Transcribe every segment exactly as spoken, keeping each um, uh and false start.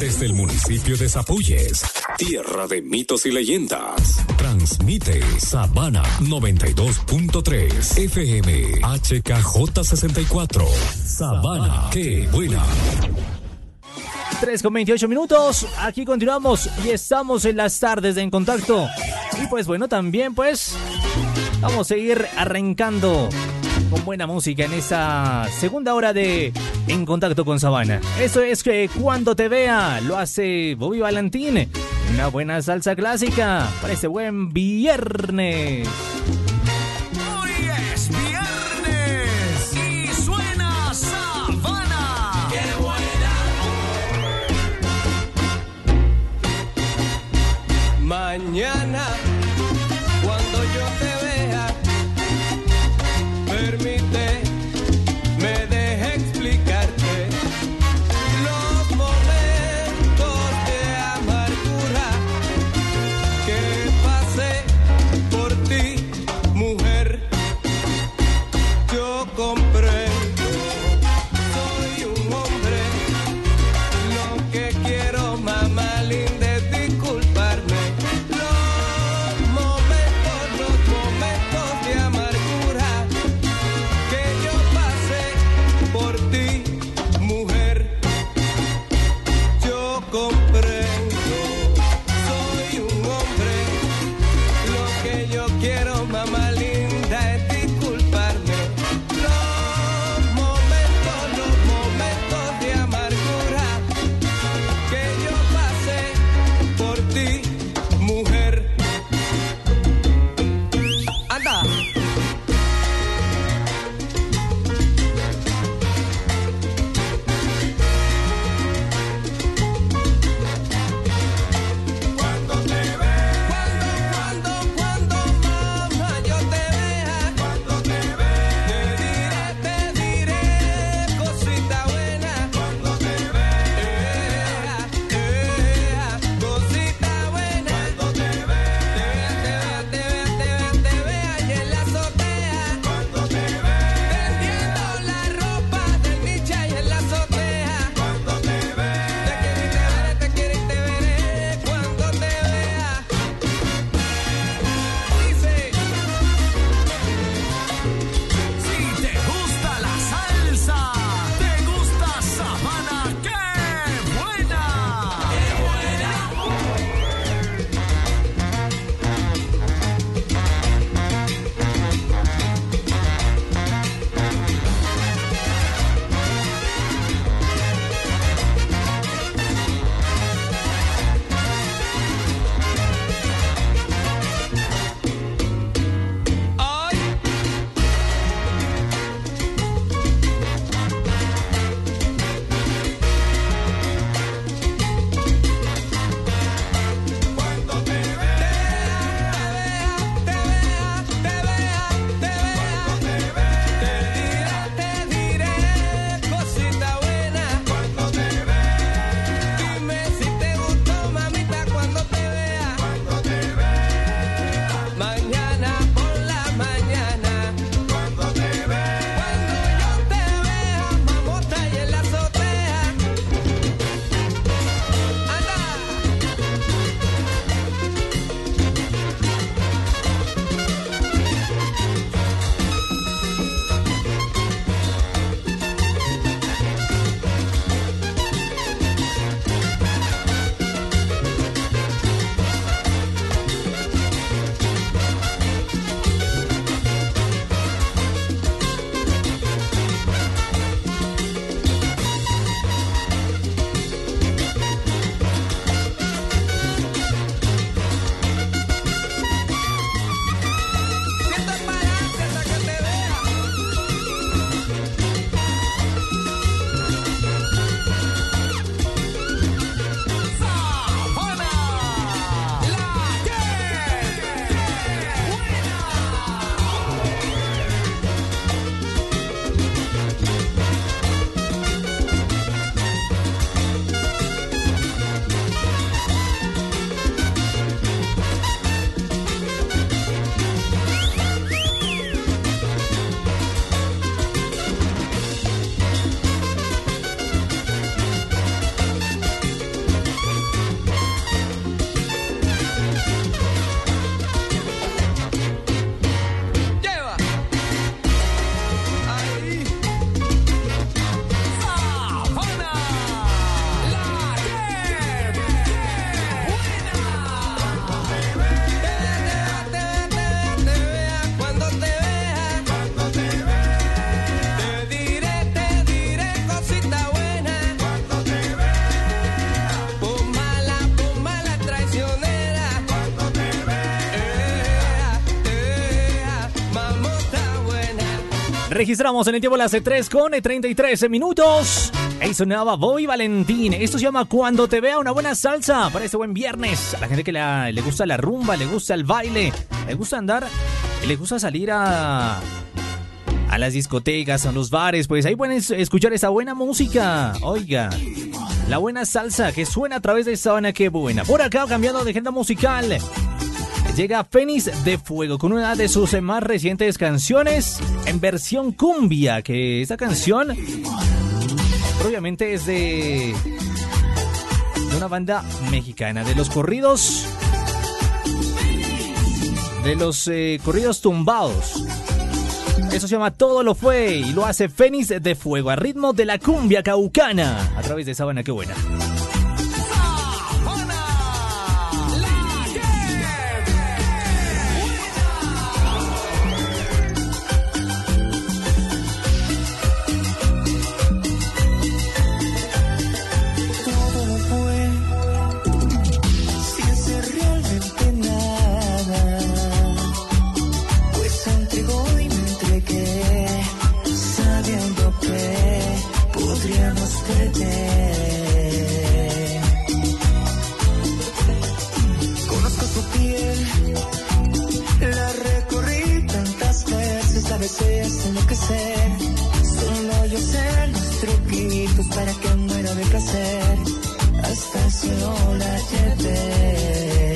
Desde el municipio de Zapuyes, tierra de mitos y leyendas, transmite Sabana noventa y dos punto tres F M H K J sesenta y cuatro. Sabana, qué buena. tres con veintiocho minutos, aquí continuamos y estamos en las tardes de En Contacto. Y pues bueno, también pues vamos a ir arrancando con buena música en esta segunda hora de En Contacto con Sabana. Eso es que Cuando Te Vea lo hace Bobby Valentín. Una buena salsa clásica para este buen viernes. Hoy es viernes y suena Sabana. ¡Qué buena! Mañana, cuando yo te vea, permite, me deje explicarte los momentos de amargura que pasé por ti, mujer. Yo comprendo, soy un hombre, lo que quiero, mamá linda, es disculparme. Lo Registramos en el tiempo las tres con treinta y tres minutos. Ahí sonaba Bobby Valentín. Esto se llama Cuando te vea, una buena salsa para este buen viernes. A la gente que la, le gusta la rumba, le gusta el baile, le gusta andar, le gusta salir a, a las discotecas, a los bares. Pues ahí pueden escuchar esa buena música. Oiga, la buena salsa que suena a través de Sabana, qué buena. Por acá, cambiando de agenda musical, llega Fénix de Fuego con una de sus más recientes canciones en versión cumbia, que esta canción obviamente es de, de una banda mexicana, de los corridos, de los eh, corridos tumbados. Eso se llama Todo lo Fue y lo hace Fénix de Fuego a ritmo de la cumbia caucana a través de Sabana, qué buena. Veces enloquecer, solo yo sé los truquitos para que muera de placer, hasta el cielo la llevé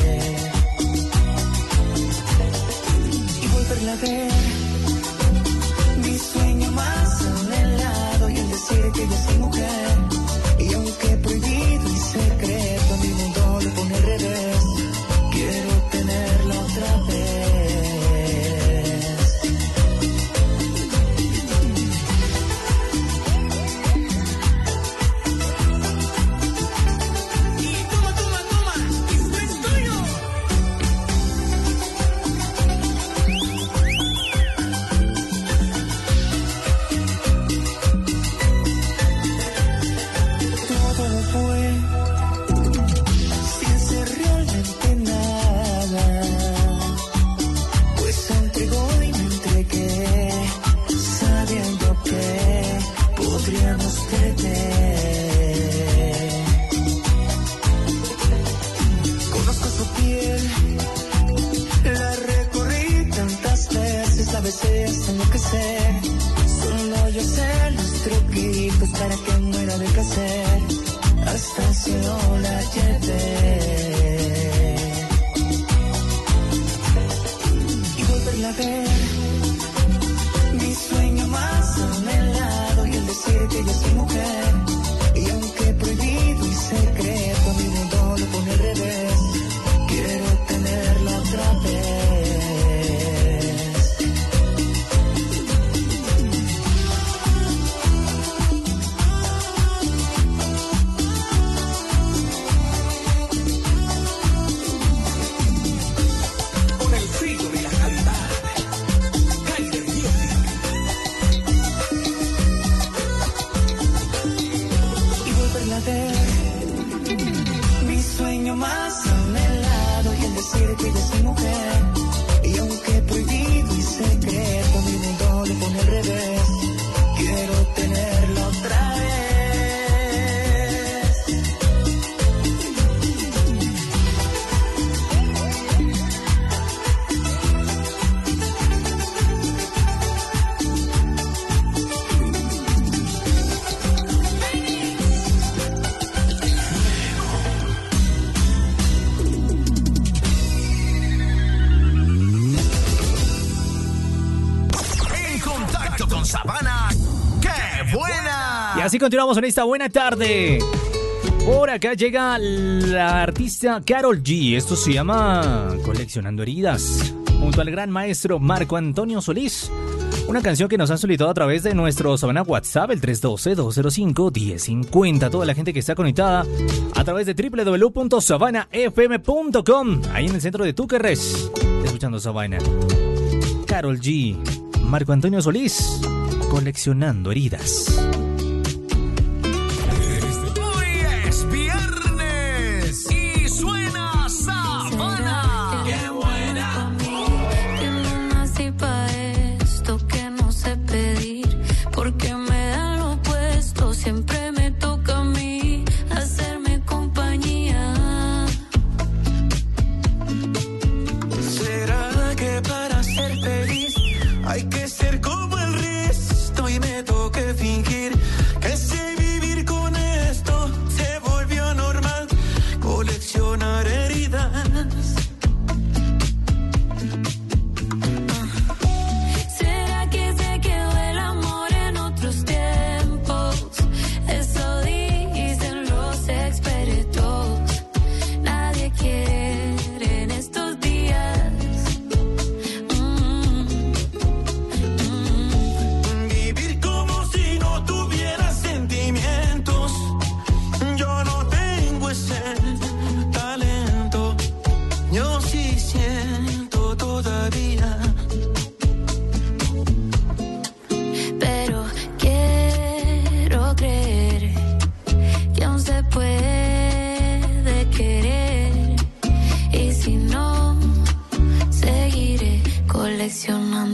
y volverla a ver, mi sueño más anhelado y el decir que yo soy mujer, y aunque prohibido y secreto a mi mundo lo pone al revés, quiero tenerla otra vez. Veces enloquecer, solo yo sé los truquitos para que muera de placer, hasta el cielo la llevé y volverla a ver, mi sueño más anhelado y el decir que yo soy mujer, y aunque prohibido y secreto a mi mundo lo pone al revés, quiero tenerla otra vez. Mi sueño más anhelado y el decir que yo soy mujer, y aunque prohibido y secreto mi mundo lo pone al revés, quiero tenerla otra vez. Así continuamos en esta buena tarde. Por acá llega la artista Karol G. Esto se llama Coleccionando Heridas, junto al gran maestro Marco Antonio Solís. Una canción que nos han solicitado a través de nuestro Sabana WhatsApp, el tres uno dos, dos cero cinco, uno cero cinco cero. Toda la gente que está conectada a través de doble u doble u doble u punto sabana f m punto com. Ahí en el centro de Túquerres, escuchando Sabana. Karol G, Marco Antonio Solís, Coleccionando Heridas. Se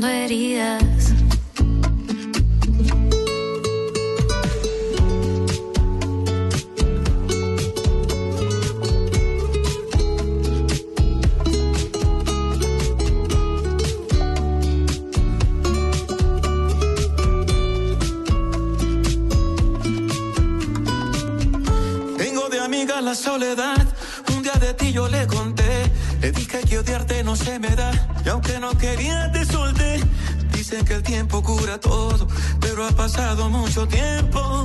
coleccionando heridas. La soledad, un día de ti yo le conté, le dije que odiarte no se me da, y aunque no quería te solté. Dicen que el tiempo cura todo, pero ha pasado mucho tiempo.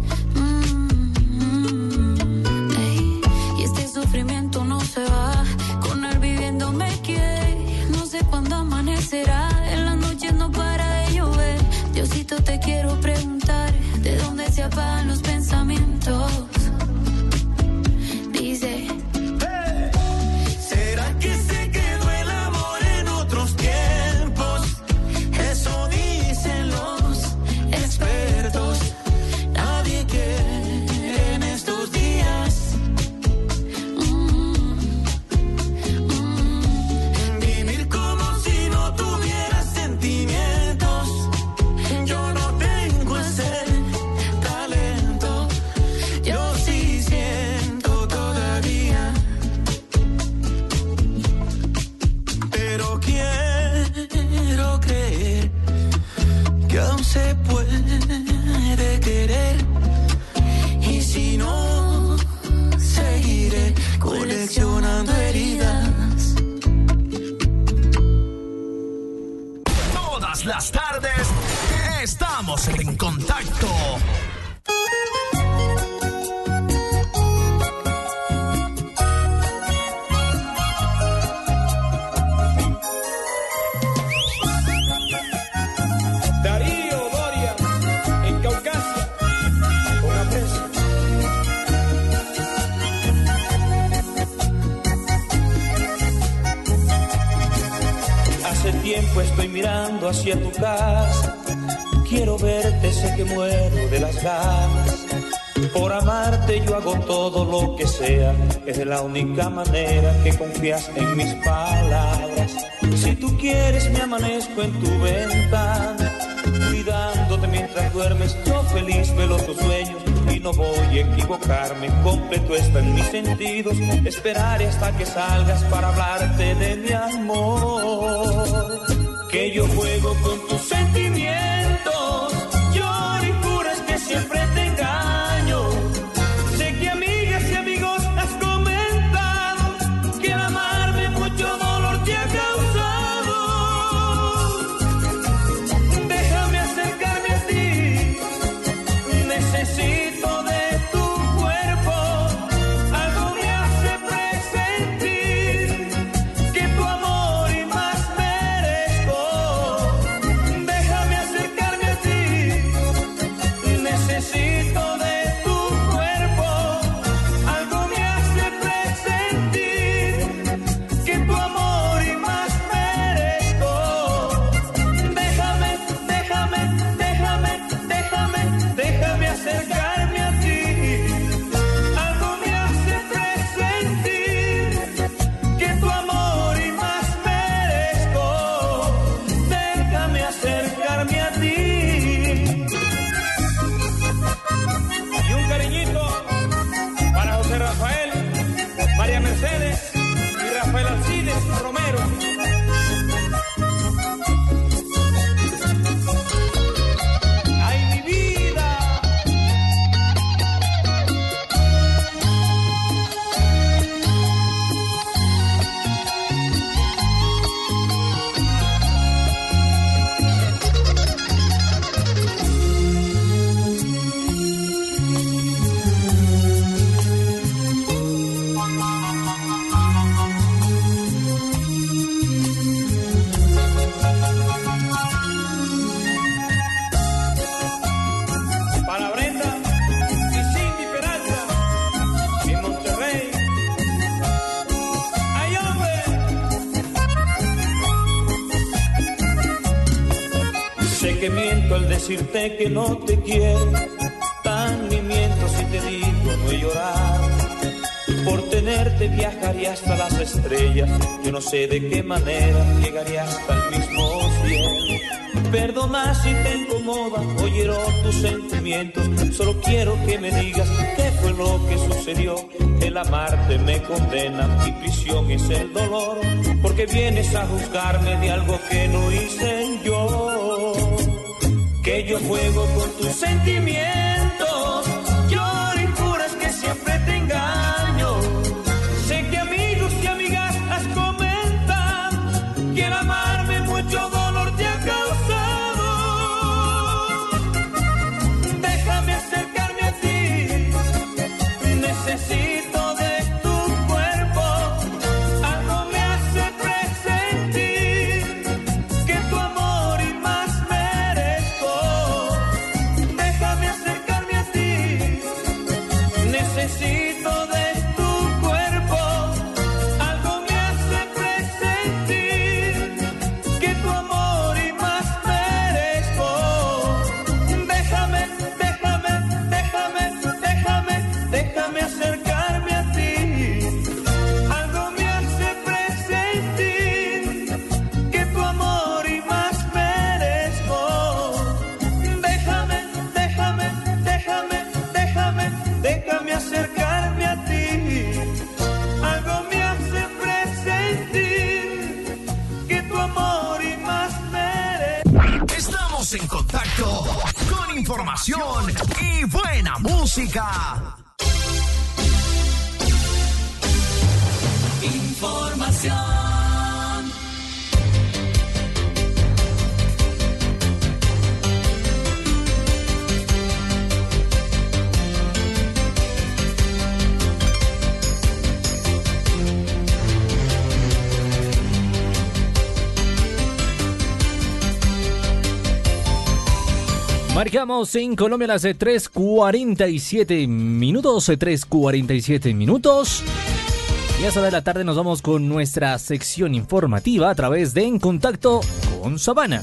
Mm-hmm. Ey, y este sufrimiento no se va, con él viviendo me quedé. No sé cuándo amanecerá, en las noches no para de llover. Diosito, te quiero preguntar, ¿de dónde se apagan los pensamientos? Dice, hey, ¿será que se quedó el amor en otros tiempos? Eso dicen los expertos. Nadie quiere en estos días mm, mm, vivir como si no tuviera sentimientos. Yo no tengo ese talento. Yo sí siento. Pero quiero creer que aún se puede querer, y si no, seguiré coleccionando heridas. Todas las tardes estamos en contacto. Tiempo estoy mirando hacia tu casa, quiero verte, sé que muero de las ganas. Por amarte yo hago todo lo que sea, es la única manera que confías en mis palabras. Si tú quieres me amanezco en tu ventana, cuidándote mientras duermes, yo feliz velo tus sueños y no voy a equivocarme, completo está en mis sentidos, esperaré hasta que salgas para hablarte de mi amor. Que yo juego con tus sentimientos, lloro y juras que siempre te engaño. Sé que amigas y amigos has comentado que al amarme mucho dolor te ha causado. Déjame acercarme a ti, necesito de tu cuerpo, algo me hace presentir que tu amor y más merezco. Déjame acercarme a ti, necesito de tu cuerpo, algo me hace presentir que tu amor y más merezco. Déjame, déjame, déjame, déjame, déjame acercarme a ti, algo me hace presentir que tu amor y más merezco. Déjame acercarme a ti. Y un cariñito para José Rafael, María Mercedes y Rafael Alcides Romero. ¡Ay, mi vida! Para Brenda y Cindy Peralta en Monterrey. ¡Ay, hombre! Sé que miento al decirte que no te quiero, también miento si te digo no he llorado. Por tenerte viajaría hasta las estrellas. Yo no sé de qué manera llegaría hasta el mismo cielo. Perdona si te incomoda oír tus sentimientos. Solo quiero que me digas qué fue lo que sucedió. El amarte me condena, mi prisión es el dolor. Porque vienes a juzgarme de algo que no hice yo. Que yo juego con tus sentimientos. Lloro y juras que siempre te engaño. Sé que amigos y amigas has comentan que el amarme mucho dolor te ha causado. Déjame acercarme a ti. Necesito de tu cuerpo. Algo me hace presentir que tu amor y más merezco. Déjame acercarme a ti. Necesito de tu cuerpo. Algo me hace presentir que tu amor y más merezco. Déjame, déjame, déjame, déjame, déjame acercarme a ti. Algo me hace presentir que tu amor y más merezco. Déjame, déjame, déjame, déjame, déjame acercarme a ti. Algo me hace presentir que tu amor y más merezco. Estamos en contacto con información y buena música. Información. Marcamos en Colombia las tres cuarenta y siete minutos, tres cuarenta y siete minutos. Y a esa hora de la tarde nos vamos con nuestra sección informativa a través de En Contacto con Sabana.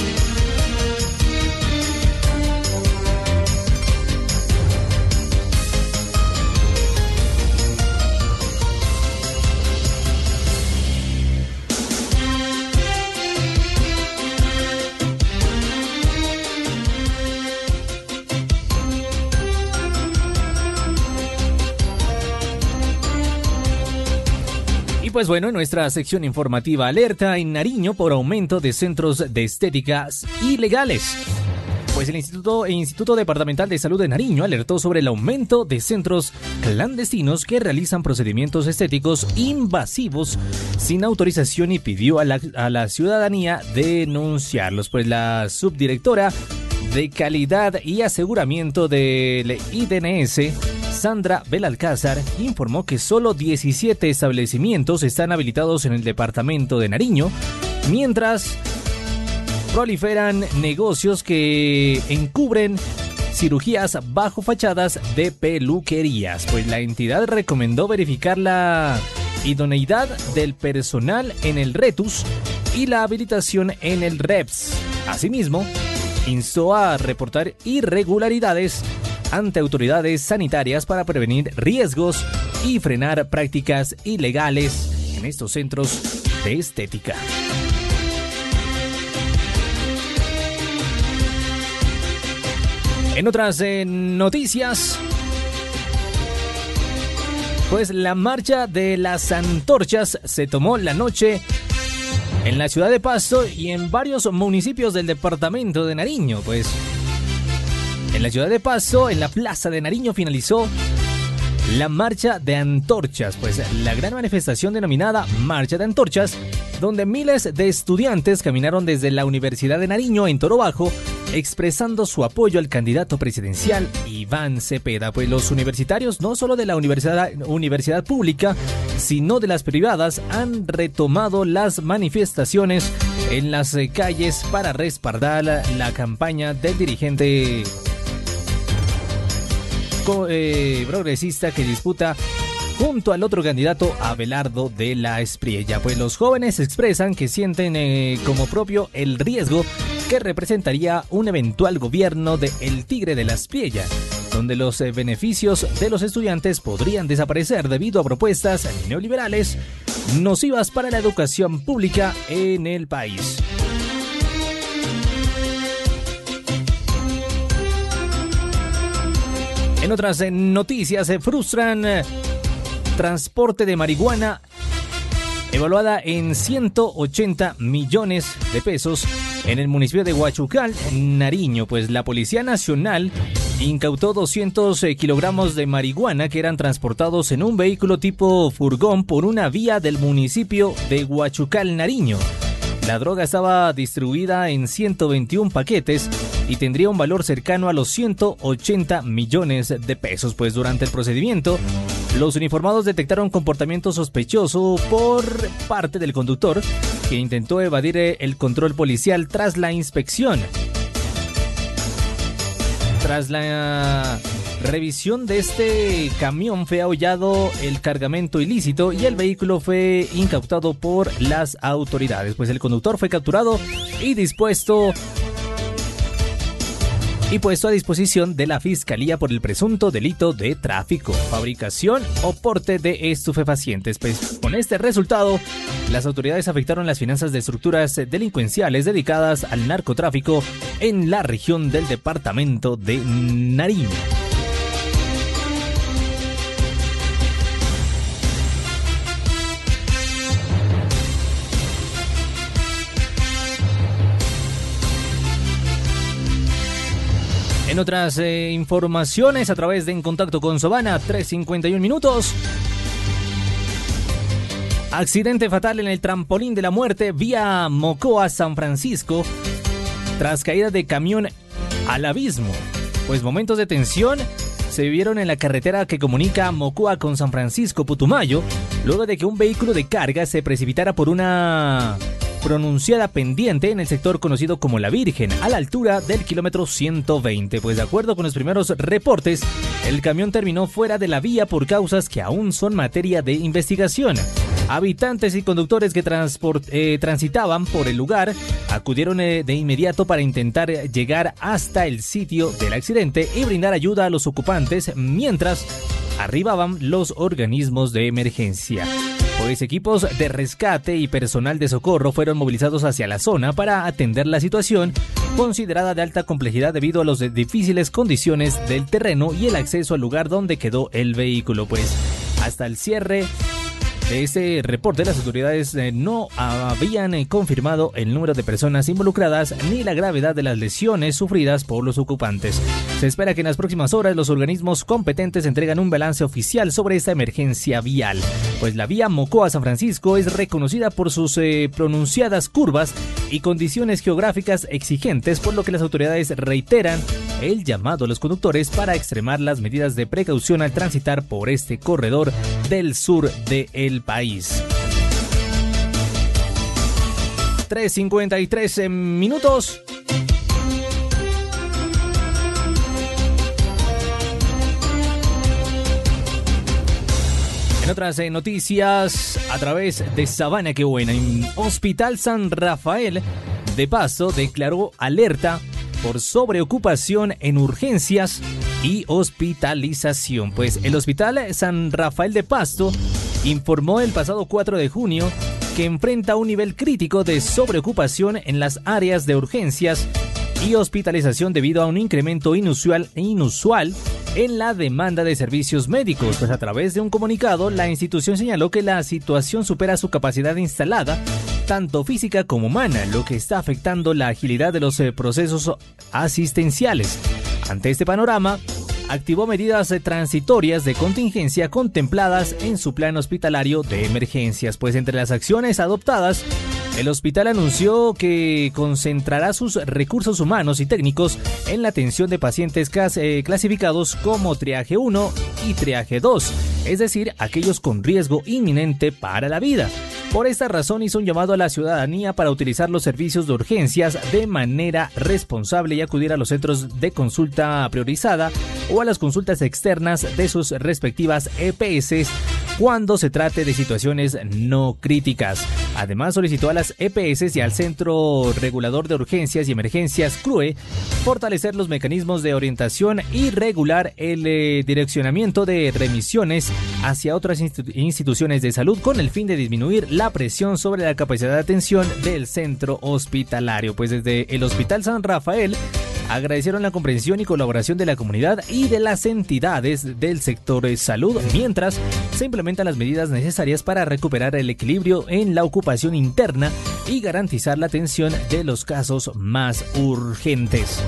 Pues bueno, en nuestra sección informativa alerta en Nariño por aumento de centros de estéticas ilegales. Pues el Instituto, el Instituto Departamental de Salud de Nariño alertó sobre el aumento de centros clandestinos que realizan procedimientos estéticos invasivos sin autorización y pidió a la, a la ciudadanía denunciarlos. Pues la subdirectora de Calidad y Aseguramiento del I D N S, Sandra Belalcázar, informó que solo diecisiete establecimientos están habilitados en el departamento de Nariño, mientras proliferan negocios que encubren cirugías bajo fachadas de peluquerías. Pues la entidad recomendó verificar la idoneidad del personal en el RETUS y la habilitación en el REPS. Asimismo, instó a reportar irregularidades ante autoridades sanitarias para prevenir riesgos y frenar prácticas ilegales en estos centros de estética. En otras eh, noticias, pues la marcha de las antorchas se tomó la noche en la ciudad de Pasto y en varios municipios del departamento de Nariño. Pues en la ciudad de Pasto, en la plaza de Nariño, finalizó la marcha de antorchas, pues la gran manifestación denominada Marcha de Antorchas, donde miles de estudiantes caminaron desde la Universidad de Nariño en Toro Bajo, expresando su apoyo al candidato presidencial Iván Cepeda. Pues los universitarios, no solo de la universidad, universidad pública, sino de las privadas, han retomado las manifestaciones en las calles para respaldar la, la campaña del dirigente eh, progresista que disputa junto al otro candidato, Abelardo de la Espriella. Pues los jóvenes expresan que sienten eh, como propio el riesgo que representaría un eventual gobierno de El Tigre de la Espriella, donde los eh, beneficios de los estudiantes podrían desaparecer debido a propuestas neoliberales nocivas para la educación pública en el país. En otras eh, noticias, se frustran eh, transporte de marihuana evaluada en ciento ochenta millones de pesos en el municipio de Huachucal, Nariño. Pues la Policía Nacional incautó doscientos kilogramos de marihuana que eran transportados en un vehículo tipo furgón por una vía del municipio de Huachucal, Nariño. La droga estaba distribuida en ciento veintiún paquetes y tendría un valor cercano a los ciento ochenta millones de pesos. Pues durante el procedimiento, los uniformados detectaron comportamiento sospechoso por parte del conductor, que intentó evadir el control policial tras la inspección. Tras la revisión de este camión fue hallado el cargamento ilícito y el vehículo fue incautado por las autoridades. Pues el conductor fue capturado y dispuesto y puesto a disposición de la Fiscalía por el presunto delito de tráfico, fabricación o porte de estupefacientes. Pues con este resultado, las autoridades afectaron las finanzas de estructuras delincuenciales dedicadas al narcotráfico en la región del departamento de Nariño. En otras eh, informaciones, a través de En Contacto con Sabana, tres cincuenta y un minutos. Accidente fatal en el trampolín de la muerte vía Mocoa, San Francisco, tras caída de camión al abismo. Pues momentos de tensión se vivieron en la carretera que comunica Mocoa con San Francisco, Putumayo, luego de que un vehículo de carga se precipitara por una pronunciada pendiente en el sector conocido como La Virgen, a la altura del kilómetro ciento veinte. Pues de acuerdo con los primeros reportes, el camión terminó fuera de la vía por causas que aún son materia de investigación. Habitantes y conductores que transport, eh, transitaban por el lugar acudieron eh, de inmediato para intentar llegar hasta el sitio del accidente y brindar ayuda a los ocupantes mientras arribaban los organismos de emergencia. Pues equipos de rescate y personal de socorro fueron movilizados hacia la zona para atender la situación, considerada de alta complejidad debido a las difíciles condiciones del terreno y el acceso al lugar donde quedó el vehículo. Pues hasta el cierre de este reporte, las autoridades eh, no habían eh, confirmado el número de personas involucradas ni la gravedad de las lesiones sufridas por los ocupantes. Se espera que en las próximas horas los organismos competentes entregan un balance oficial sobre esta emergencia vial. Pues la vía Mocoa-San Francisco es reconocida por sus eh, pronunciadas curvas y condiciones geográficas exigentes, por lo que las autoridades reiteran el llamado a los conductores para extremar las medidas de precaución al transitar por este corredor del sur del país. tres cincuenta y tres minutos. En otras eh, noticias, a través de Sabana, qué buena, en Hospital San Rafael de Pasto declaró alerta por sobreocupación en urgencias y hospitalización. Pues el Hospital San Rafael de Pasto informó el pasado cuatro de junio que enfrenta un nivel crítico de sobreocupación en las áreas de urgencias y hospitalización debido a un incremento inusual, inusual en la demanda de servicios médicos. Pues a través de un comunicado, la institución señaló que la situación supera su capacidad instalada, tanto física como humana, lo que está afectando la agilidad de los eh, procesos asistenciales. Ante este panorama, activó medidas eh, transitorias de contingencia contempladas en su plan hospitalario de emergencias. Pues entre las acciones adoptadas, el hospital anunció que concentrará sus recursos humanos y técnicos en la atención de pacientes clas- eh, clasificados como triaje uno y triaje dos, es decir, aquellos con riesgo inminente para la vida. Por esta razón hizo un llamado a la ciudadanía para utilizar los servicios de urgencias de manera responsable y acudir a los centros de consulta priorizada o a las consultas externas de sus respectivas E P S cuando se trate de situaciones no críticas. Además, solicitó a las E P S y al Centro Regulador de Urgencias y Emergencias, C R U E, fortalecer los mecanismos de orientación y regular el eh, direccionamiento de remisiones hacia otras institu- instituciones de salud con el fin de disminuir la presión sobre la capacidad de atención del centro hospitalario. Pues desde el Hospital San Rafael agradecieron la comprensión y colaboración de la comunidad y de las entidades del sector de salud, mientras se implementan las medidas necesarias para recuperar el equilibrio en la ocupación interna y garantizar la atención de los casos más urgentes.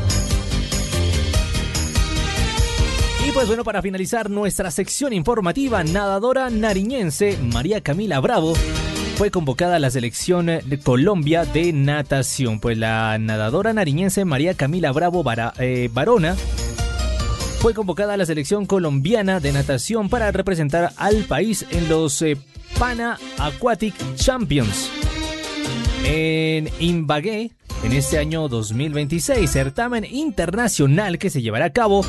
Y pues bueno, para finalizar nuestra sección informativa, nadadora nariñense María Camila Bravo fue convocada a la selección de Colombia de natación. Pues la nadadora nariñense María Camila Bravo Bara, eh, Barona fue convocada a la selección colombiana de natación para representar al país en los eh, Pana Aquatic Champions en Ibagué en este año dos mil veintiséis, certamen internacional que se llevará a cabo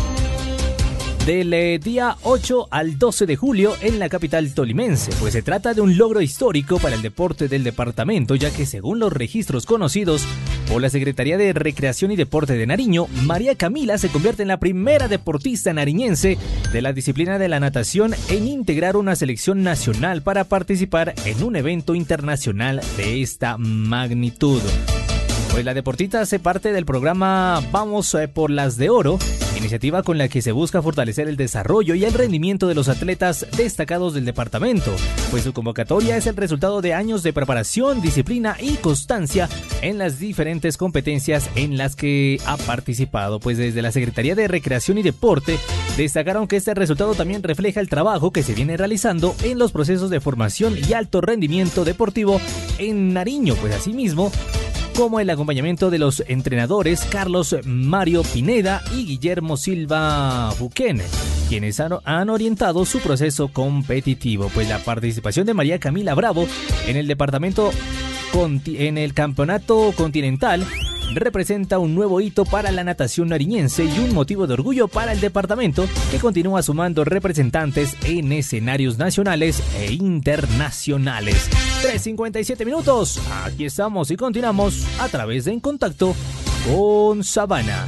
del eh, día ocho al doce de julio en la capital tolimense. Pues se trata de un logro histórico para el deporte del departamento, ya que según los registros conocidos por la Secretaría de Recreación y Deporte de Nariño, María Camila se convierte en la primera deportista nariñense de la disciplina de la natación en integrar una selección nacional para participar en un evento internacional de esta magnitud. Pues la deportista hace parte del programa Vamos por las de Oro, iniciativa con la que se busca fortalecer el desarrollo y el rendimiento de los atletas destacados del departamento, pues su convocatoria es el resultado de años de preparación, disciplina y constancia en las diferentes competencias en las que ha participado. Pues desde la Secretaría de Recreación y Deporte destacaron que este resultado también refleja el trabajo que se viene realizando en los procesos de formación y alto rendimiento deportivo en Nariño, pues asimismo como el acompañamiento de los entrenadores Carlos Mario Pineda y Guillermo Silva Buquén, quienes han, han orientado su proceso competitivo. Pues la participación de María Camila Bravo en el departamento en el campeonato continental representa un nuevo hito para la natación nariñense y un motivo de orgullo para el departamento, que continúa sumando representantes en escenarios nacionales e internacionales. tres cincuenta y siete minutos, aquí estamos y continuamos a través de En Contacto con Sabana.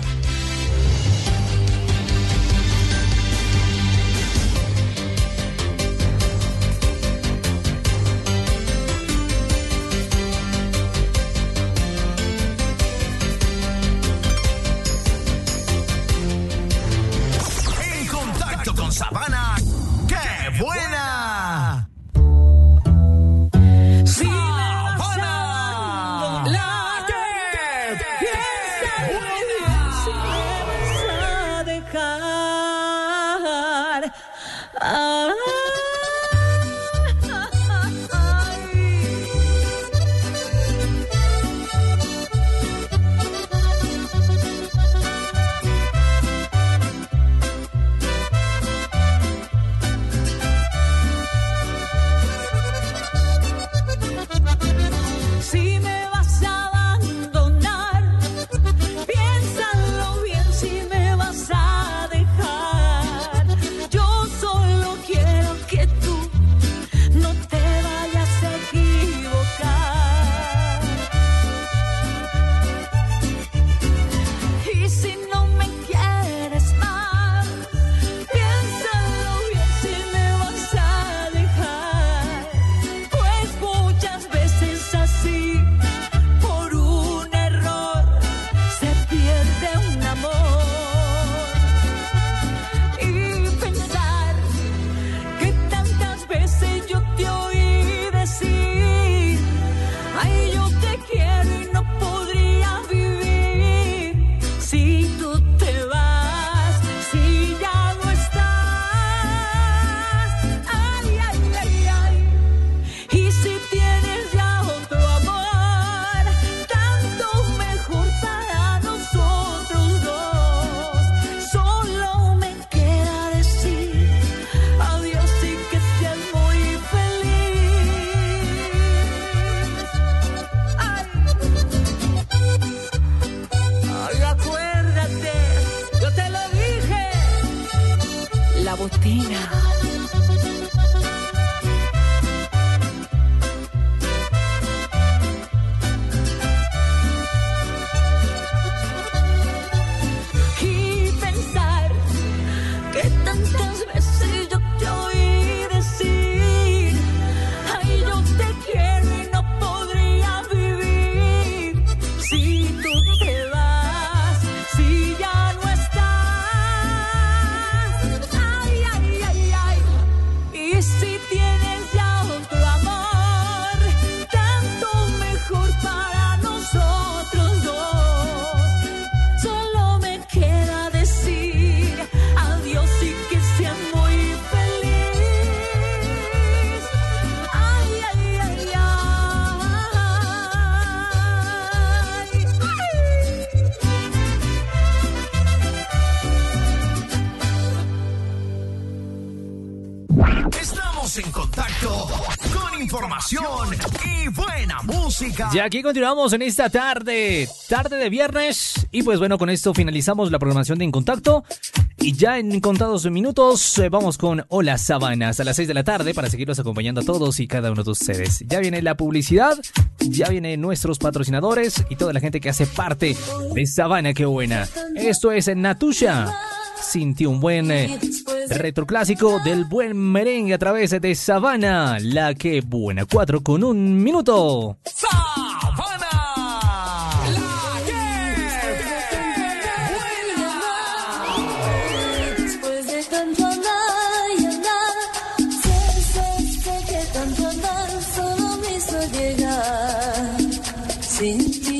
Sabana, ¡qué buena! Sabana, la que buena. Estamos en contacto con información y buena música. Y aquí continuamos en esta tarde, tarde de viernes. Y pues bueno, con esto finalizamos la programación de En Contacto. Y ya en contados minutos eh, vamos con Hola Sabana hasta las seis de la tarde para seguirlos acompañando a todos y cada uno de ustedes. Ya viene la publicidad, ya vienen nuestros patrocinadores y toda la gente que hace parte de Sabana, qué buena. Esto es Natusha. Sintió un buen eh, retroclásico del buen merengue a través de Sabana, la que buena. Cuatro con un minuto. Sabana, la que Después de tanto andar y andar, sé, sé, sé que tanto andar solo me hizo llegar sin ti.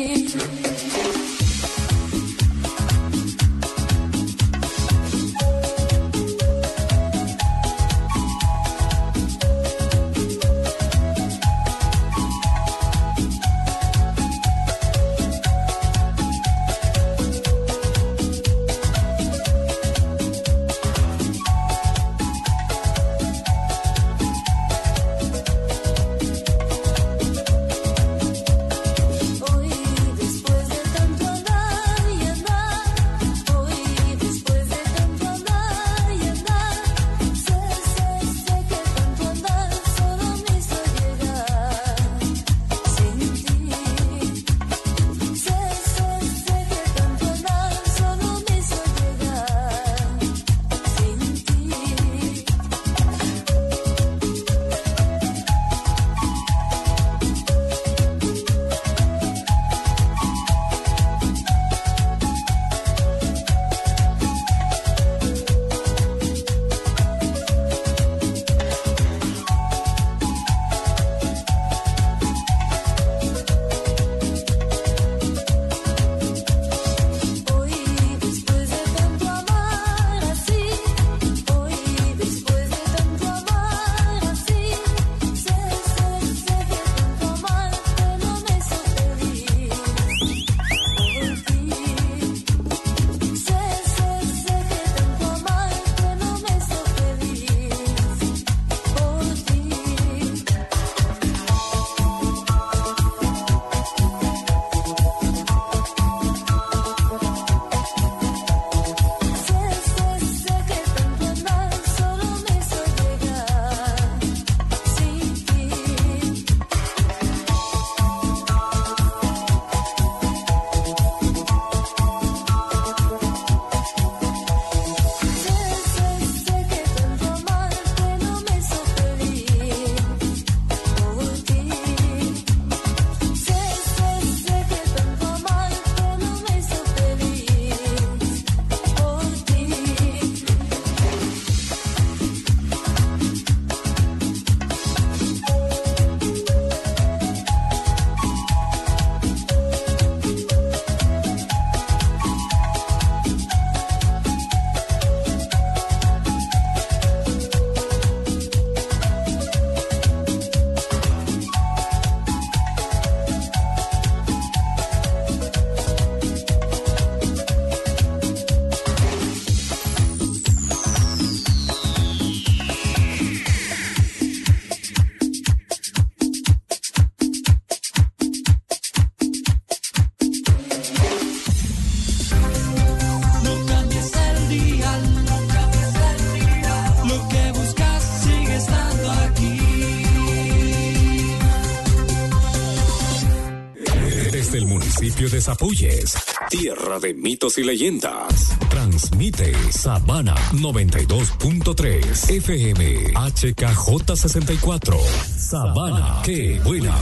De Zapuyes, tierra de mitos y leyendas. Transmite Sabana noventa y dos punto tres F M H K J sesenta y cuatro. Sabana, qué buena.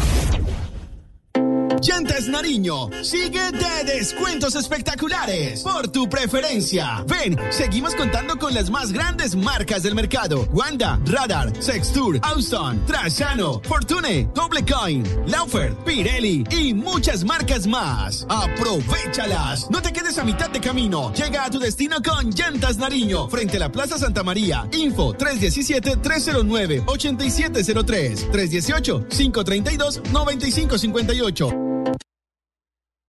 Llantas Nariño sigue de descuentos espectaculares por tu preferencia. Ven, seguimos contando con las más grandes marcas del mercado: Wanda, Radar, Sextur, Austin, Trasano, Fortune, Double Coin, Laufer, Pirelli y muchas marcas más. Aprovéchalas. No te quedes a mitad de camino. Llega a tu destino con Llantas Nariño, frente a la Plaza Santa María. Info tres uno siete, tres cero nueve, ocho siete cero tres, tres uno ocho, cinco tres dos, nueve cinco cinco ocho.